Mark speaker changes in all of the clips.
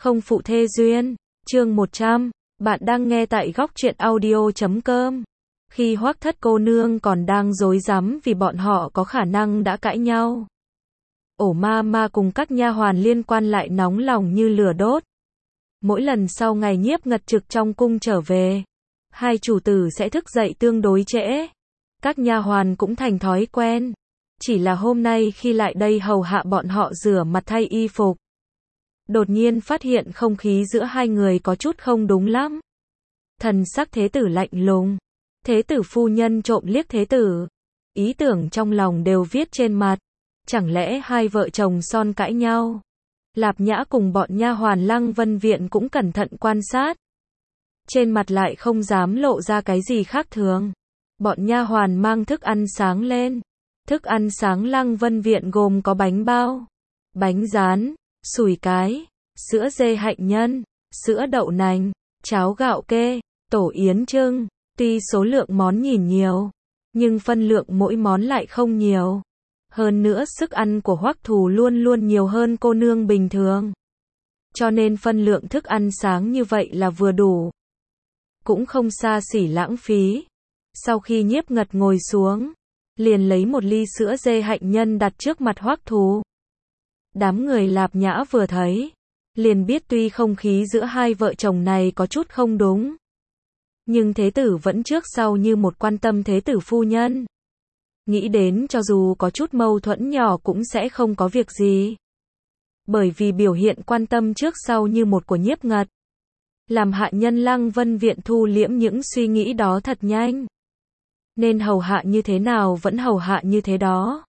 Speaker 1: không phụ thê duyên. Chương 100, bạn đang nghe tại góc truyện audio.com. Khi Hoắc Thất cô nương còn đang rối rắm vì bọn họ có khả năng đã cãi nhau, Ổ ma ma cùng các nha hoàn liên quan lại nóng lòng như lửa đốt. Mỗi lần sau ngày Nhiếp Ngật trực trong cung trở về, hai chủ tử sẽ thức dậy tương đối trễ. Các nha hoàn cũng thành thói quen. Chỉ là hôm nay khi lại đây hầu hạ bọn họ rửa mặt thay y phục, đột nhiên phát hiện không khí giữa hai người có chút không đúng lắm. Thần sắc thế tử lạnh lùng. Thế tử phu nhân trộm liếc thế tử. Ý tưởng trong lòng đều viết trên mặt. Chẳng lẽ hai vợ chồng son cãi nhau? Lạp Nhã cùng bọn nha hoàn Lăng Vân Viện cũng cẩn thận quan sát. Trên mặt lại không dám lộ ra cái gì khác thường. Bọn nha hoàn mang thức ăn sáng lên. Thức ăn sáng Lăng Vân Viện gồm có bánh bao, bánh rán, sủi cái, sữa dê hạnh nhân, sữa đậu nành, cháo gạo kê, tổ yến trưng. Tuy số lượng món nhìn nhiều, nhưng phân lượng mỗi món lại không nhiều. Hơn nữa sức ăn của Hoắc Thù luôn luôn nhiều hơn cô nương bình thường. Cho nên phân lượng thức ăn sáng như vậy là vừa đủ. Cũng không xa xỉ lãng phí. Sau khi Nhiếp Ngật ngồi xuống, liền lấy một ly sữa dê hạnh nhân đặt trước mặt Hoắc Thù. Đám người Lạp Nhã vừa thấy, liền biết tuy không khí giữa hai vợ chồng này có chút không đúng, nhưng thế tử vẫn trước sau như một quan tâm thế tử phu nhân. Nghĩ đến cho dù có chút mâu thuẫn nhỏ cũng sẽ không có việc gì. Bởi vì biểu hiện quan tâm trước sau như một của Nhiếp Ngật, làm hạ nhân Lăng Vân Viện thu liễm những suy nghĩ đó thật nhanh. Nên hầu hạ như thế nào vẫn hầu hạ như thế đó.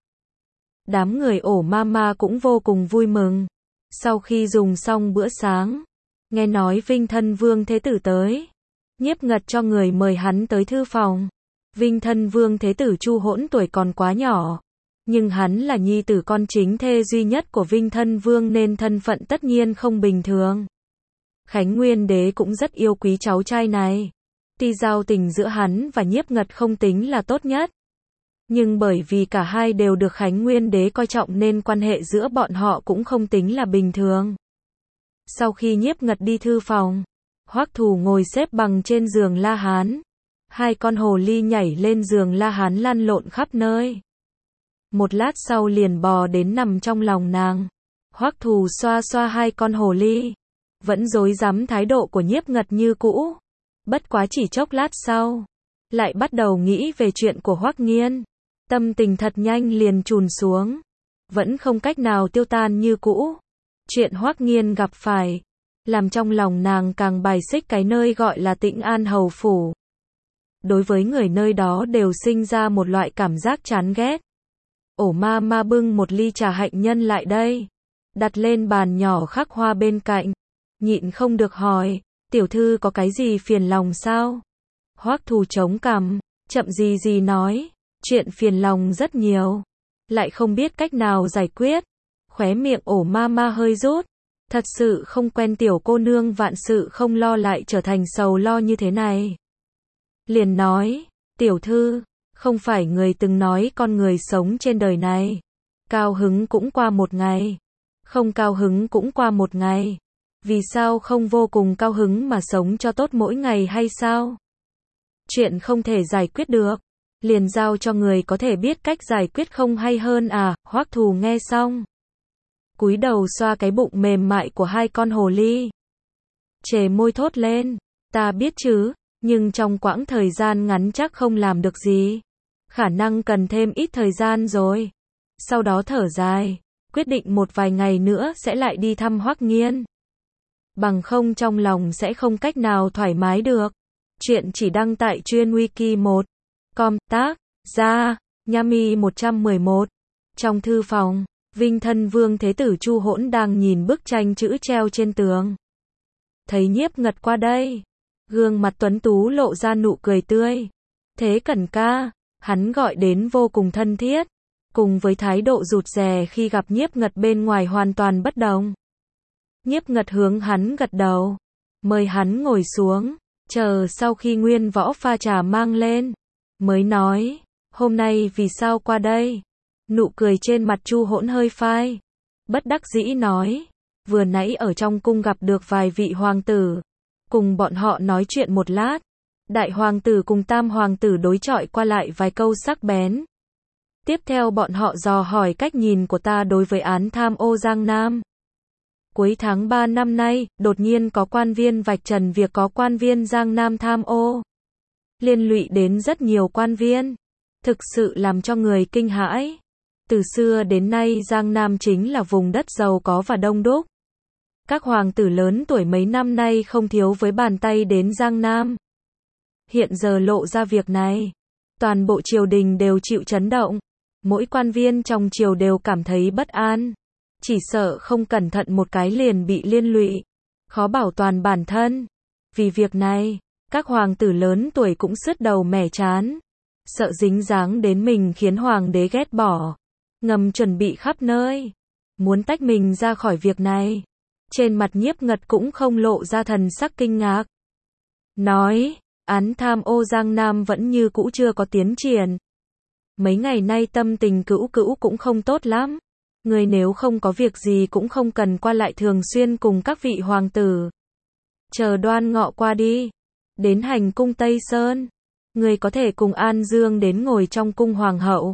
Speaker 1: Đám người Ổ ma ma cũng vô cùng vui mừng. Sau khi dùng xong bữa sáng, nghe nói Vinh Thân Vương Thế Tử tới, Nhiếp Ngật cho người mời hắn tới thư phòng. Vinh Thân Vương Thế Tử Chu Hỗn tuổi còn quá nhỏ, nhưng hắn là nhi tử con chính thê duy nhất của Vinh Thân Vương nên thân phận tất nhiên không bình thường. Khánh Nguyên Đế cũng rất yêu quý cháu trai này. Tuy giao tình giữa hắn và Nhiếp Ngật không tính là tốt nhất, nhưng bởi vì cả hai đều được Khánh Nguyên Đế coi trọng nên quan hệ giữa bọn họ cũng không tính là bình thường. Sau khi Nhiếp Ngật đi thư phòng, Hoắc Thù ngồi xếp bằng trên giường La Hán. Hai con hồ ly nhảy lên giường La Hán lăn lộn khắp nơi. Một lát sau liền bò đến nằm trong lòng nàng. Hoắc Thù xoa xoa hai con hồ ly, vẫn rối rắm thái độ của Nhiếp Ngật như cũ. Bất quá chỉ chốc lát sau, lại bắt đầu nghĩ về chuyện của Hoắc Nghiên. Tâm tình thật nhanh liền trùn xuống, vẫn không cách nào tiêu tan như cũ. Chuyện Hoắc Nghiên gặp phải, làm trong lòng nàng càng bài xích cái nơi gọi là Tĩnh An Hầu Phủ. Đối với người nơi đó đều sinh ra một loại cảm giác chán ghét. Ổ ma ma bưng một ly trà hạnh nhân lại đây, đặt lên bàn nhỏ khắc hoa bên cạnh, nhịn không được hỏi, tiểu thư có cái gì phiền lòng sao? Hoắc Thù chống cằm, chậm gì gì nói, chuyện phiền lòng rất nhiều, lại không biết cách nào giải quyết. Khóe miệng Ổ ma ma hơi rút, thật sự không quen tiểu cô nương vạn sự không lo lại trở thành sầu lo như thế này. Liền nói, tiểu thư, không phải người từng nói con người sống trên đời này, cao hứng cũng qua một ngày, không cao hứng cũng qua một ngày. Vì sao không vô cùng cao hứng mà sống cho tốt mỗi ngày hay sao? Chuyện không thể giải quyết được, liền giao cho người có thể biết cách giải quyết không hay hơn à? Hoắc Thù nghe xong, cúi đầu xoa cái bụng mềm mại của hai con hồ ly, chề môi thốt lên, ta biết chứ, nhưng trong quãng thời gian ngắn chắc không làm được gì, khả năng cần thêm ít thời gian rồi. Sau đó thở dài, quyết định một vài ngày nữa sẽ lại đi thăm Hoắc Nghiên. Bằng không trong lòng sẽ không cách nào thoải mái được. Chuyện chỉ đăng tại chuyên wiki 1.com, tác giả Nhami 111. Trong thư phòng, Vinh Thân Vương Thế Tử Chu Hỗn đang nhìn bức tranh chữ treo trên tường. Thấy Nhiếp Ngật qua đây, gương mặt tuấn tú lộ ra nụ cười tươi. Thế Cẩn ca, hắn gọi đến vô cùng thân thiết, cùng với thái độ rụt rè khi gặp Nhiếp Ngật bên ngoài hoàn toàn bất đồng. Nhiếp Ngật hướng hắn gật đầu, mời hắn ngồi xuống, chờ sau khi Nguyên Võ pha trà mang lên, mới nói, hôm nay vì sao qua đây? Nụ cười trên mặt Chu Hỗn hơi phai, bất đắc dĩ nói, vừa nãy ở trong cung gặp được vài vị hoàng tử, cùng bọn họ nói chuyện một lát. Đại hoàng tử cùng tam hoàng tử đối chọi qua lại vài câu sắc bén. Tiếp theo bọn họ dò hỏi cách nhìn của ta đối với án tham ô Giang Nam. Cuối tháng 3 năm nay, đột nhiên có quan viên vạch trần việc có quan viên Giang Nam tham ô. Liên lụy đến rất nhiều quan viên. Thực sự làm cho người kinh hãi. Từ xưa đến nay Giang Nam chính là vùng đất giàu có và đông đúc. Các hoàng tử lớn tuổi mấy năm nay không thiếu với bàn tay đến Giang Nam. Hiện giờ lộ ra việc này, toàn bộ triều đình đều chịu chấn động. Mỗi quan viên trong triều đều cảm thấy bất an. Chỉ sợ không cẩn thận một cái liền bị liên lụy, khó bảo toàn bản thân. Vì việc này, các hoàng tử lớn tuổi cũng sứt đầu mẻ trán. Sợ dính dáng đến mình khiến hoàng đế ghét bỏ. Ngầm chuẩn bị khắp nơi. Muốn tách mình ra khỏi việc này. Trên mặt Nhiếp Ngật cũng không lộ ra thần sắc kinh ngạc. Nói, án tham ô Giang Nam vẫn như cũ chưa có tiến triển. Mấy ngày nay tâm tình Cữu Cữu cũng không tốt lắm. Người nếu không có việc gì cũng không cần qua lại thường xuyên cùng các vị hoàng tử. Chờ Đoan Ngọ qua đi. Đến hành cung Tây Sơn. Người có thể cùng An Dương đến ngồi trong cung hoàng hậu.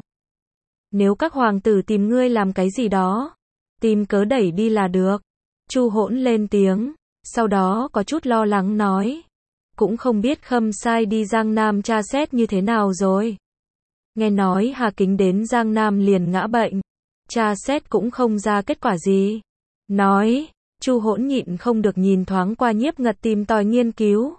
Speaker 1: Nếu các hoàng tử tìm ngươi làm cái gì đó, tìm cớ đẩy đi là được. Chu Hỗn lên tiếng, sau đó có chút lo lắng nói. Cũng không biết Khâm Sai đi Giang Nam tra xét như thế nào rồi. Nghe nói Hà Kính đến Giang Nam liền ngã bệnh. Tra xét cũng không ra kết quả gì. Nói, Chu Hỗn nhịn không được nhìn thoáng qua Nhiếp Ngật tìm tòi nghiên cứu.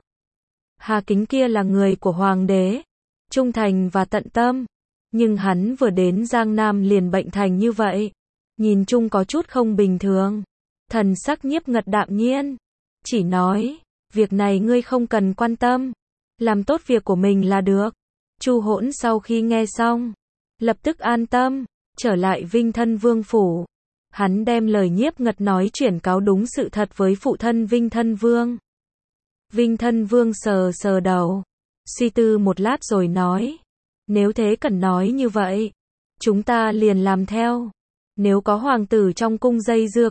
Speaker 1: Hà Kính kia là người của hoàng đế, trung thành và tận tâm. Nhưng hắn vừa đến Giang Nam liền bệnh thành như vậy. Nhìn chung có chút không bình thường. Thần sắc Nhiếp Ngật đạm nhiên. Chỉ nói, việc này ngươi không cần quan tâm. Làm tốt việc của mình là được. Chu Hỗn sau khi nghe xong, lập tức an tâm, trở lại Vinh Thân Vương phủ. Hắn đem lời Nhiếp Ngật nói chuyển cáo đúng sự thật với phụ thân Vinh Thân Vương. Vinh Thân Vương sờ sờ đầu, suy tư một lát rồi nói. Nếu thế cần nói như vậy, chúng ta liền làm theo. Nếu có hoàng tử trong cung dây dưa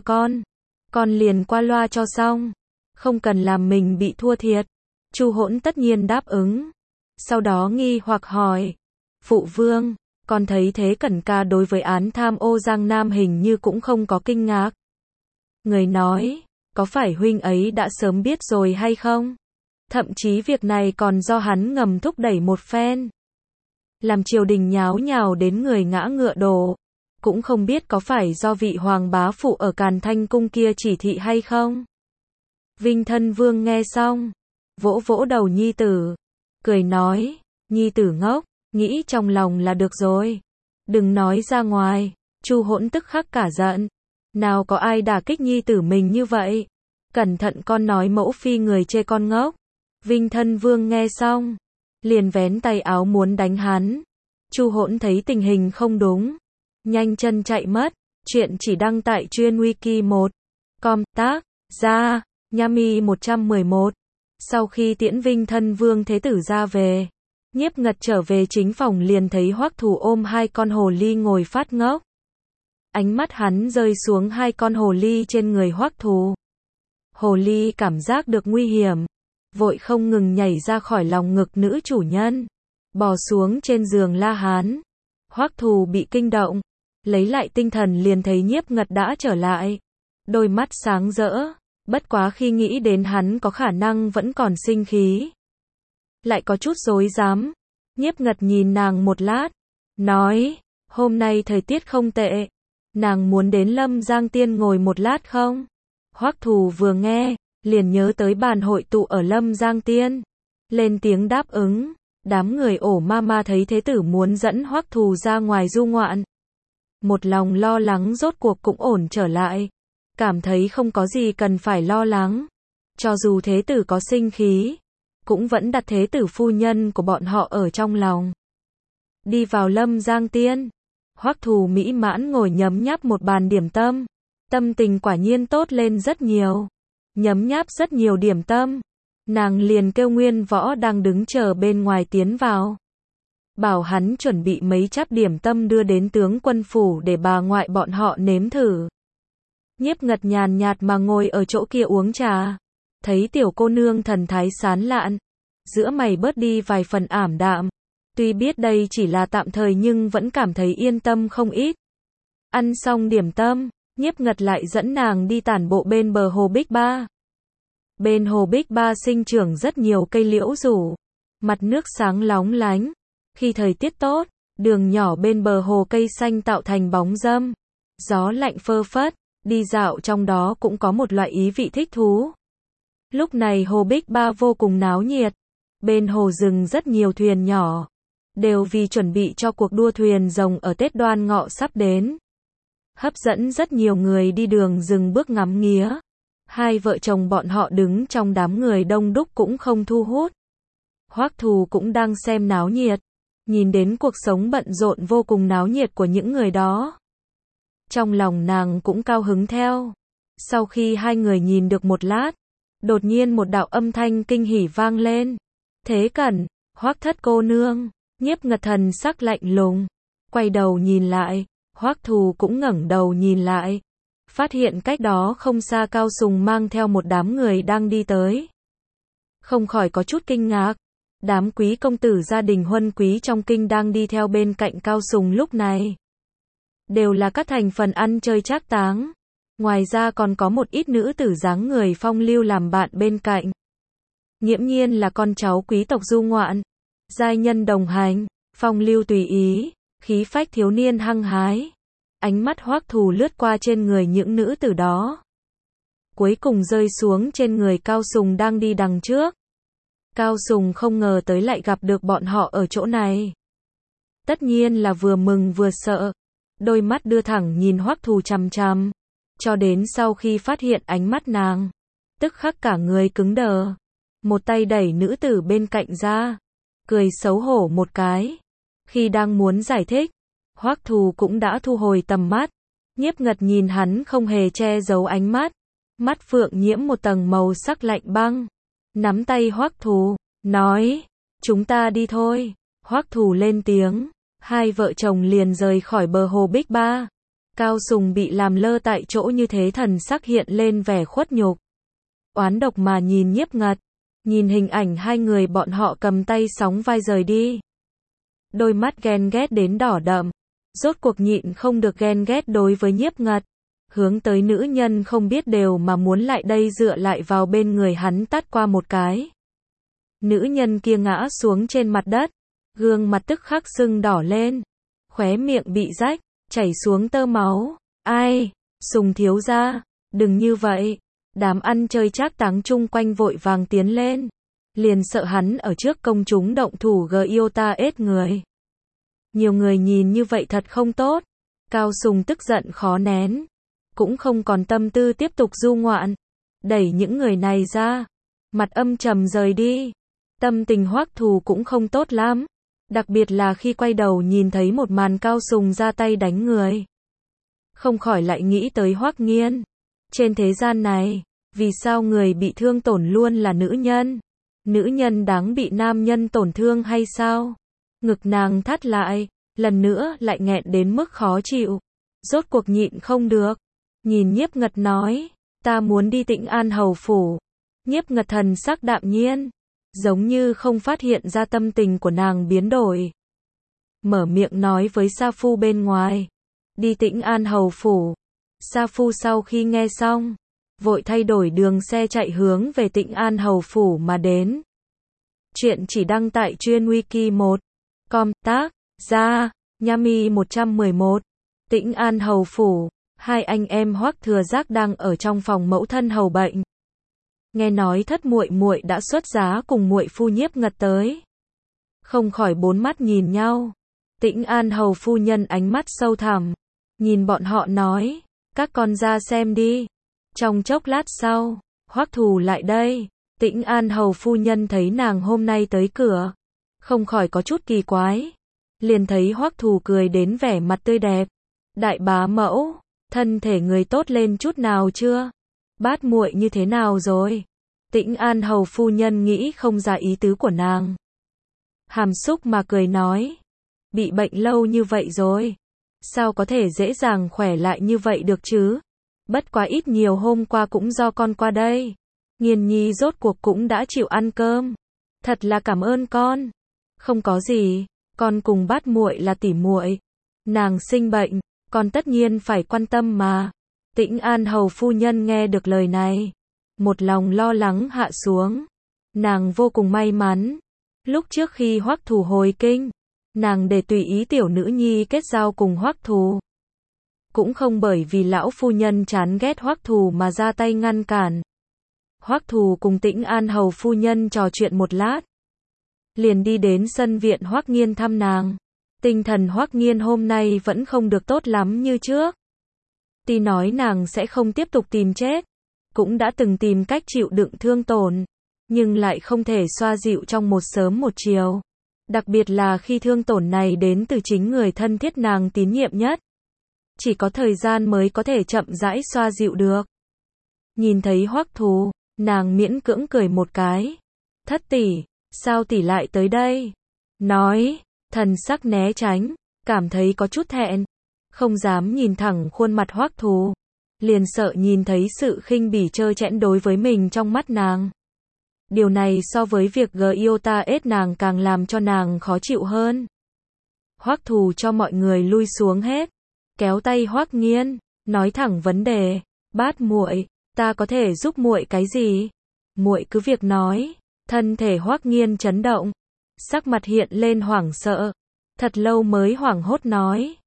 Speaker 1: con liền qua loa cho xong. Không cần làm mình bị thua thiệt. Chu Hỗn tất nhiên đáp ứng. Sau đó nghi hoặc hỏi. Phụ vương, con thấy Thế Cẩn ca đối với án tham ô Giang Nam hình như cũng không có kinh ngạc. Người nói, có phải huynh ấy đã sớm biết rồi hay không? Thậm chí việc này còn do hắn ngầm thúc đẩy một phen. Làm triều đình nháo nhào đến người ngã ngựa đổ. Cũng không biết có phải do vị hoàng bá phụ ở Càn Thanh cung kia chỉ thị hay không? Vinh Thân Vương nghe xong, vỗ vỗ đầu nhi tử, cười nói, nhi tử ngốc, nghĩ trong lòng là được rồi. Đừng nói ra ngoài. Chu Hỗn tức khắc cả giận. Nào có ai đả kích nhi tử mình như vậy? Cẩn thận con nói mẫu phi người chê con ngốc. Vinh Thân Vương nghe xong, liền vén tay áo muốn đánh hắn. Chu Hỗn thấy tình hình không đúng, nhanh chân chạy mất. Chuyện chỉ đăng tại chuyên wiki 1.com tác ra Nhami 111. Sau khi tiễn Vinh Thân Vương Thế Tử ra về, Nhiếp Ngật trở về chính phòng liền thấy Hoắc Thù ôm hai con hồ ly ngồi phát ngốc. Ánh mắt hắn rơi xuống hai con hồ ly trên người Hoắc Thù. Hồ ly cảm giác được nguy hiểm, vội không ngừng nhảy ra khỏi lòng ngực nữ chủ nhân, bò xuống trên giường La Hán. Hoắc Thù bị kinh động, lấy lại tinh thần liền thấy Nhiếp Ngật đã trở lại, đôi mắt sáng rỡ, bất quá khi nghĩ đến hắn có khả năng vẫn còn sinh khí, lại có chút rối rắm. Nhiếp Ngật nhìn nàng một lát, nói, hôm nay thời tiết không tệ, nàng muốn đến Lâm Giang Tiên ngồi một lát không? Hoắc Thù vừa nghe, liền nhớ tới bàn hội tụ ở Lâm Giang Tiên, lên tiếng đáp ứng. Đám người ổ ma thấy thế tử muốn dẫn Hoắc Thù ra ngoài du ngoạn, một lòng lo lắng rốt cuộc cũng ổn trở lại, cảm thấy không có gì cần phải lo lắng. Cho dù thế tử có sinh khí, cũng vẫn đặt thế tử phu nhân của bọn họ ở trong lòng. Đi vào Lâm Giang Tiên, Hoắc Thù mỹ mãn ngồi nhấm nháp một bàn điểm tâm, tâm tình quả nhiên tốt lên rất nhiều. Nhấm nháp rất nhiều điểm tâm, nàng liền kêu Nguyên Võ đang đứng chờ bên ngoài tiến vào, bảo hắn chuẩn bị mấy cháp điểm tâm đưa đến tướng quân phủ để bà ngoại bọn họ nếm thử. Nhiếp Ngật nhàn nhạt mà ngồi ở chỗ kia uống trà. Thấy tiểu cô nương thần thái sán lạn, giữa mày bớt đi vài phần ảm đạm. Tuy biết đây chỉ là tạm thời nhưng vẫn cảm thấy yên tâm không ít. Ăn xong điểm tâm, Nhiếp Ngật lại dẫn nàng đi tản bộ bên bờ hồ Bích Ba. Bên hồ Bích Ba sinh trưởng rất nhiều cây liễu rủ, mặt nước sáng lóng lánh. Khi thời tiết tốt, đường nhỏ bên bờ hồ cây xanh tạo thành bóng râm. Gió lạnh phơ phất, đi dạo trong đó cũng có một loại ý vị thích thú. Lúc này hồ Bích Ba vô cùng náo nhiệt. Bên hồ dừng rất nhiều thuyền nhỏ, đều vì chuẩn bị cho cuộc đua thuyền rồng ở Tết Đoan Ngọ sắp đến. Hấp dẫn rất nhiều người đi đường dừng bước ngắm nghía. Hai vợ chồng bọn họ đứng trong đám người đông đúc cũng không thu hút. Hoắc Thù cũng đang xem náo nhiệt, nhìn đến cuộc sống bận rộn vô cùng náo nhiệt của những người đó. Trong lòng nàng cũng cao hứng theo. Sau khi hai người nhìn được một lát, đột nhiên một đạo âm thanh kinh hỉ vang lên. Thế Cẩn, Hoắc thất cô nương. Nhiếp Ngật thần sắc lạnh lùng, quay đầu nhìn lại. Hoắc Thù cũng ngẩng đầu nhìn lại, phát hiện cách đó không xa Cao Sùng mang theo một đám người đang đi tới. Không khỏi có chút kinh ngạc. Đám quý công tử gia đình huân quý trong kinh đang đi theo bên cạnh Cao Sùng lúc này. Đều là các thành phần ăn chơi trác táng. Ngoài ra còn có một ít nữ tử dáng người phong lưu làm bạn bên cạnh. Nghiễm nhiên là con cháu quý tộc du ngoạn. Giai nhân đồng hành, phong lưu tùy ý, khí phách thiếu niên hăng hái. Ánh mắt Hoắc Thù lướt qua trên người những nữ tử đó, cuối cùng rơi xuống trên người Cao Sùng đang đi đằng trước. Cao Sùng không ngờ tới lại gặp được bọn họ ở chỗ này. Tất nhiên là vừa mừng vừa sợ, đôi mắt đưa thẳng nhìn Hoắc Thù chằm chằm, cho đến sau khi phát hiện ánh mắt nàng, tức khắc cả người cứng đờ, một tay đẩy nữ tử bên cạnh ra, cười xấu hổ một cái. Khi đang muốn giải thích, Hoắc Thù cũng đã thu hồi tầm mắt. Nhiếp Ngật nhìn hắn không hề che giấu ánh mắt, mắt phượng nhiễm một tầng màu sắc lạnh băng, nắm tay Hoắc Thù, nói, chúng ta đi thôi. Hoắc Thù lên tiếng, hai vợ chồng liền rời khỏi bờ hồ Bích Ba. Cao Sùng bị làm lơ tại chỗ như thế thần sắc hiện lên vẻ khuất nhục, oán độc mà nhìn Nhiếp Ngật, nhìn hình ảnh hai người bọn họ cầm tay sóng vai rời đi. Đôi mắt ghen ghét đến đỏ đậm, rốt cuộc nhịn không được ghen ghét đối với Nhiếp Ngật, hướng tới nữ nhân không biết đều mà muốn lại đây dựa lại vào bên người hắn tát qua một cái. Nữ nhân kia ngã xuống trên mặt đất, gương mặt tức khắc sưng đỏ lên, khóe miệng bị rách, chảy xuống tơ máu. Ai, Sùng thiếu gia, đừng như vậy. Đám ăn chơi trác táng chung quanh vội vàng tiến lên, liền sợ hắn ở trước công chúng động thủ Giota ết người. Nhiều người nhìn như vậy thật không tốt. Cao Sùng tức giận khó nén, cũng không còn tâm tư tiếp tục du ngoạn, đẩy những người này ra, mặt âm trầm rời đi. Tâm tình Hoắc Thù cũng không tốt lắm, đặc biệt là khi quay đầu nhìn thấy một màn Cao Sùng ra tay đánh người. Không khỏi lại nghĩ tới Hoắc Nghiên. Trên thế gian này, vì sao người bị thương tổn luôn là nữ nhân? Nữ nhân đáng bị nam nhân tổn thương hay sao? Ngực nàng thắt lại, lần nữa lại nghẹn đến mức khó chịu. Rốt cuộc nhịn không được. Nhìn Nhiếp Ngật nói, ta muốn đi Tĩnh An hầu phủ. Nhiếp Ngật thần sắc đạm nhiên, giống như không phát hiện ra tâm tình của nàng biến đổi. Mở miệng nói với Sa Phu bên ngoài, đi Tĩnh An hầu phủ. Sa Phu sau khi nghe xong, vội thay đổi đường xe chạy hướng về Tĩnh An hầu phủ mà đến. Chuyện chỉ đăng tại chuyên wiki 1.com, tác giả Nhami 111. Tĩnh An hầu phủ, hai anh em Hoắc Thừa Giác đang ở trong phòng mẫu thân hầu bệnh. Nghe nói thất muội muội đã xuất giá cùng muội phu Nhiếp Ngật tới, không khỏi bốn mắt nhìn nhau. Tĩnh An hầu phu nhân ánh mắt sâu thẳm, nhìn bọn họ nói, các con ra xem đi. Trong chốc lát sau, Hoắc Thù lại đây. Tĩnh An hầu phu nhân thấy nàng hôm nay tới cửa, không khỏi có chút kỳ quái. Liền thấy Hoắc Thù cười đến vẻ mặt tươi đẹp. Đại bá mẫu, thân thể người tốt lên chút nào chưa? Bát muội như thế nào rồi? Tĩnh An hầu phu nhân nghĩ không ra ý tứ của nàng, hàm xúc mà cười nói, bị bệnh lâu như vậy rồi, sao có thể dễ dàng khỏe lại như vậy được chứ? Bất quá ít nhiều hôm qua cũng do con qua đây. Nghiên nhi rốt cuộc cũng đã chịu ăn cơm. Thật là cảm ơn con. Không có gì, con cùng Bát muội là tỉ muội. Nàng sinh bệnh, con tất nhiên phải quan tâm mà. Tĩnh An hầu phu nhân nghe được lời này, một lòng lo lắng hạ xuống. Nàng vô cùng may mắn. Lúc trước khi Hoắc Thù hồi kinh, nàng để tùy ý tiểu nữ nhi kết giao cùng Hoắc Thù. Cũng không bởi vì lão phu nhân chán ghét Hoắc Thù mà ra tay ngăn cản. Hoắc Thù cùng Tĩnh An hầu phu nhân trò chuyện một lát, liền đi đến sân viện Hoắc Nghiên thăm nàng. Tinh thần Hoắc Nghiên hôm nay vẫn không được tốt lắm như trước. Tuy nói nàng sẽ không tiếp tục tìm chết, cũng đã từng tìm cách chịu đựng thương tổn, nhưng lại không thể xoa dịu trong một sớm một chiều. Đặc biệt là khi thương tổn này đến từ chính người thân thiết nàng tín nhiệm nhất. Chỉ có thời gian mới có thể chậm rãi xoa dịu được. Nhìn thấy Hoắc Thù, nàng miễn cưỡng cười một cái. Thất tỷ, sao tỷ lại tới đây? Nói, thần sắc né tránh, cảm thấy có chút thẹn, không dám nhìn thẳng khuôn mặt Hoắc Thù, liền sợ nhìn thấy sự khinh bỉ trơ trẽn đối với mình trong mắt nàng. Điều này so với việc Giota ết nàng càng làm cho nàng khó chịu hơn. Hoắc Thù cho mọi người lui xuống hết, kéo tay Hoắc Nghiên, nói thẳng vấn đề, Bát muội, ta có thể giúp muội cái gì? Muội cứ việc nói. Thân thể Hoắc Nghiên chấn động, sắc mặt hiện lên hoảng sợ, thật lâu mới hoảng hốt nói,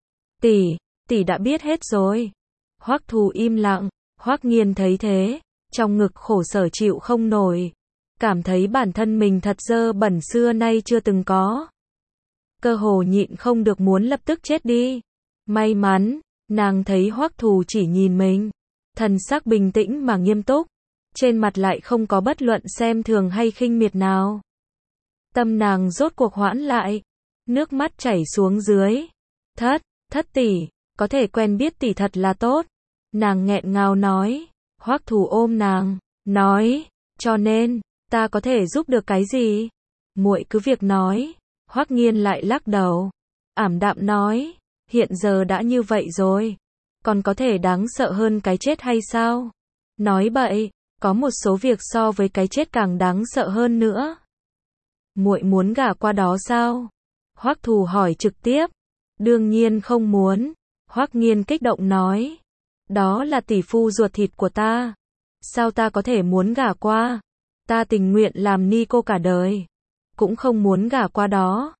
Speaker 1: tỷ đã biết hết rồi. Hoắc Thù im lặng, Hoắc Nghiên thấy thế, trong ngực khổ sở chịu không nổi, cảm thấy bản thân mình thật dơ bẩn xưa nay chưa từng có. Cơ hồ nhịn không được muốn lập tức chết đi. May mắn, nàng thấy Hoắc Thù chỉ nhìn mình, thần sắc bình tĩnh mà nghiêm túc, trên mặt lại không có bất luận xem thường hay khinh miệt nào. Tâm nàng rốt cuộc hoãn lại, nước mắt chảy xuống dưới. Thất tỷ, có thể quen biết tỷ thật là tốt. Nàng nghẹn ngào nói. Hoắc Thù ôm nàng, nói, cho nên, ta có thể giúp được cái gì? Muội cứ việc nói. Hoắc Nghiên lại lắc đầu, ảm đạm nói, hiện giờ đã như vậy rồi, còn có thể đáng sợ hơn cái chết hay sao? Nói bậy, có một số việc so với cái chết càng đáng sợ hơn nữa. Muội muốn gả qua đó sao? Hoắc Thù hỏi trực tiếp. Đương nhiên không muốn. Hoắc Nghiên kích động nói. Đó là tỷ phu ruột thịt của ta. Sao ta có thể muốn gả qua? Ta tình nguyện làm ni cô cả đời, cũng không muốn gả qua đó.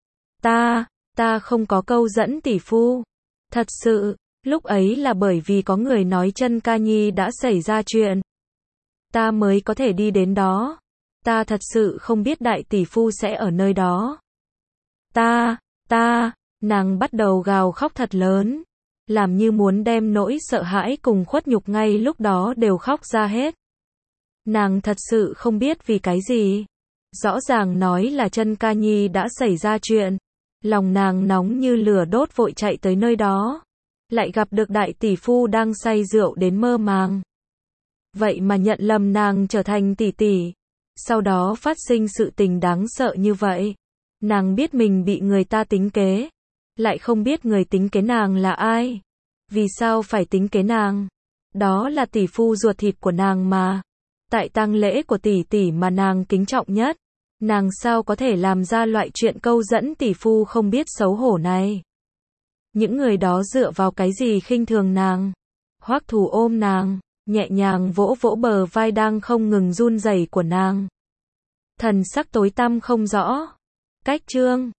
Speaker 1: Ta không có câu dẫn tỷ phu. Thật sự, lúc ấy là bởi vì có người nói Chân Ca Nhi đã xảy ra chuyện, ta mới có thể đi đến đó. Ta thật sự không biết đại tỷ phu sẽ ở nơi đó. Nàng bắt đầu gào khóc thật lớn, làm như muốn đem nỗi sợ hãi cùng khuất nhục ngay lúc đó đều khóc ra hết. Nàng thật sự không biết vì cái gì. Rõ ràng nói là Chân Ca Nhi đã xảy ra chuyện. Lòng nàng nóng như lửa đốt vội chạy tới nơi đó. Lại gặp được đại tỷ phu đang say rượu đến mơ màng. Vậy mà nhận lầm nàng trở thành tỷ tỷ. Sau đó phát sinh sự tình đáng sợ như vậy. Nàng biết mình bị người ta tính kế, lại không biết người tính kế nàng là ai. Vì sao phải tính kế nàng? Đó là tỷ phu ruột thịt của nàng mà. Tại tang lễ của tỷ tỷ mà nàng kính trọng nhất, nàng sao có thể làm ra loại chuyện câu dẫn tỷ phu không biết xấu hổ này? Những người đó dựa vào cái gì khinh thường nàng? Hoắc Thù ôm nàng, nhẹ nhàng vỗ vỗ bờ vai đang không ngừng run rẩy của nàng. Thần sắc tối tăm không rõ. Cách chương